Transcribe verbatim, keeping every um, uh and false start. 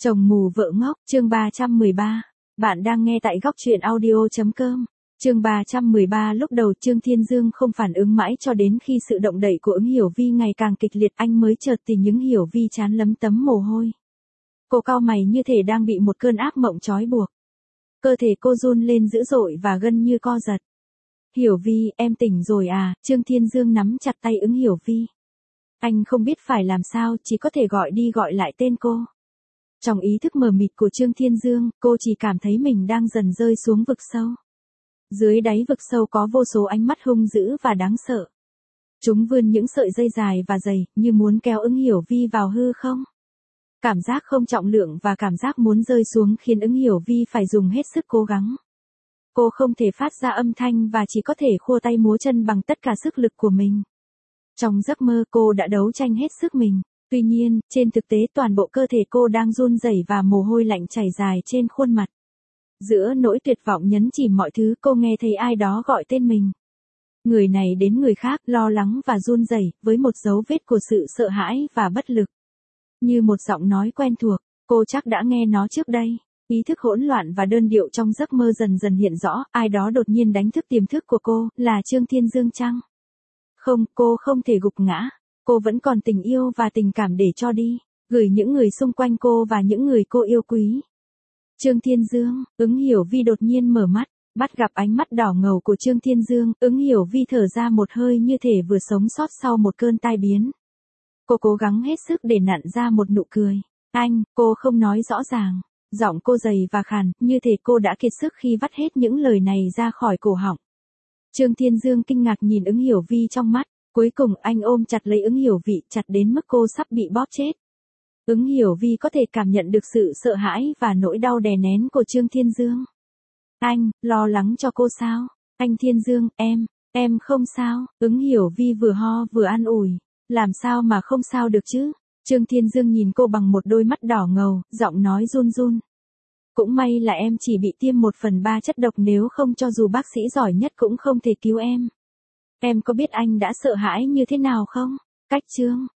Chồng mù vợ ngốc, chương ba trăm mười ba. Bạn đang nghe tại góc truyện audio chấm com. Chương ba trăm mười ba. Lúc đầu Trương Thiên Dương không phản ứng mãi cho đến khi sự động đậy của ứng Hiểu Vi ngày càng kịch liệt, anh mới chợt tình những Hiểu Vi chán lấm tấm mồ hôi. Cô cau mày như thể đang bị một cơn ác mộng trói buộc. Cơ thể cô run lên dữ dội và gân như co giật. Hiểu Vi, em tỉnh rồi à? Trương Thiên Dương nắm chặt tay ứng Hiểu Vi. Anh không biết phải làm sao, chỉ có thể gọi đi gọi lại tên cô. Trong ý thức mờ mịt của Trương Thiên Dương, cô chỉ cảm thấy mình đang dần rơi xuống vực sâu. Dưới đáy vực sâu có vô số ánh mắt hung dữ và đáng sợ. Chúng vươn những sợi dây dài và dày, như muốn kéo ứng Hiểu Vi vào hư không. Cảm giác không trọng lượng và cảm giác muốn rơi xuống khiến ứng Hiểu Vi phải dùng hết sức cố gắng. Cô không thể phát ra âm thanh và chỉ có thể khua tay múa chân bằng tất cả sức lực của mình. Trong giấc mơ cô đã đấu tranh hết sức mình. Tuy nhiên, trên thực tế toàn bộ cơ thể cô đang run rẩy và mồ hôi lạnh chảy dài trên khuôn mặt. Giữa nỗi tuyệt vọng nhấn chìm mọi thứ, cô nghe thấy ai đó gọi tên mình. Người này đến người khác, lo lắng và run rẩy, với một dấu vết của sự sợ hãi và bất lực. Như một giọng nói quen thuộc, cô chắc đã nghe nó trước đây. Ý thức hỗn loạn và đơn điệu trong giấc mơ dần dần hiện rõ, ai đó đột nhiên đánh thức tiềm thức của cô, là Trương Thiên Dương chăng? Không, cô không thể gục ngã. Cô vẫn còn tình yêu và tình cảm để cho đi, gửi những người xung quanh cô và những người cô yêu quý. Trương Thiên Dương, ứng Hiểu Vi đột nhiên mở mắt, bắt gặp ánh mắt đỏ ngầu của Trương Thiên Dương, ứng Hiểu Vi thở ra một hơi như thể vừa sống sót sau một cơn tai biến. Cô cố gắng hết sức để nặn ra một nụ cười. Anh, cô không nói rõ ràng, giọng cô dày và khàn, như thể cô đã kiệt sức khi vắt hết những lời này ra khỏi cổ họng. Trương Thiên Dương kinh ngạc nhìn ứng Hiểu Vi trong mắt. Cuối cùng anh ôm chặt lấy ứng Hiểu Vi, chặt đến mức cô sắp bị bóp chết. Ứng Hiểu Vi có thể cảm nhận được sự sợ hãi và nỗi đau đè nén của Trương Thiên Dương. Anh, lo lắng cho cô sao? Anh Thiên Dương, em, em không sao. Ứng Hiểu Vi vừa ho vừa an ủi. Làm sao mà không sao được chứ? Trương Thiên Dương nhìn cô bằng một đôi mắt đỏ ngầu, giọng nói run run. Cũng may là em chỉ bị tiêm một phần ba chất độc, nếu không cho dù bác sĩ giỏi nhất cũng không thể cứu em. Em có biết anh đã sợ hãi như thế nào không? Cách Trương